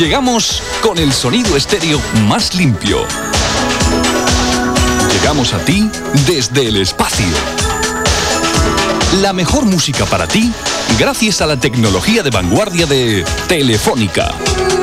Llegamos con el sonido estéreo más limpio. Llegamos a ti desde el espacio. La mejor música para ti, gracias a la tecnología de vanguardia de Telefónica.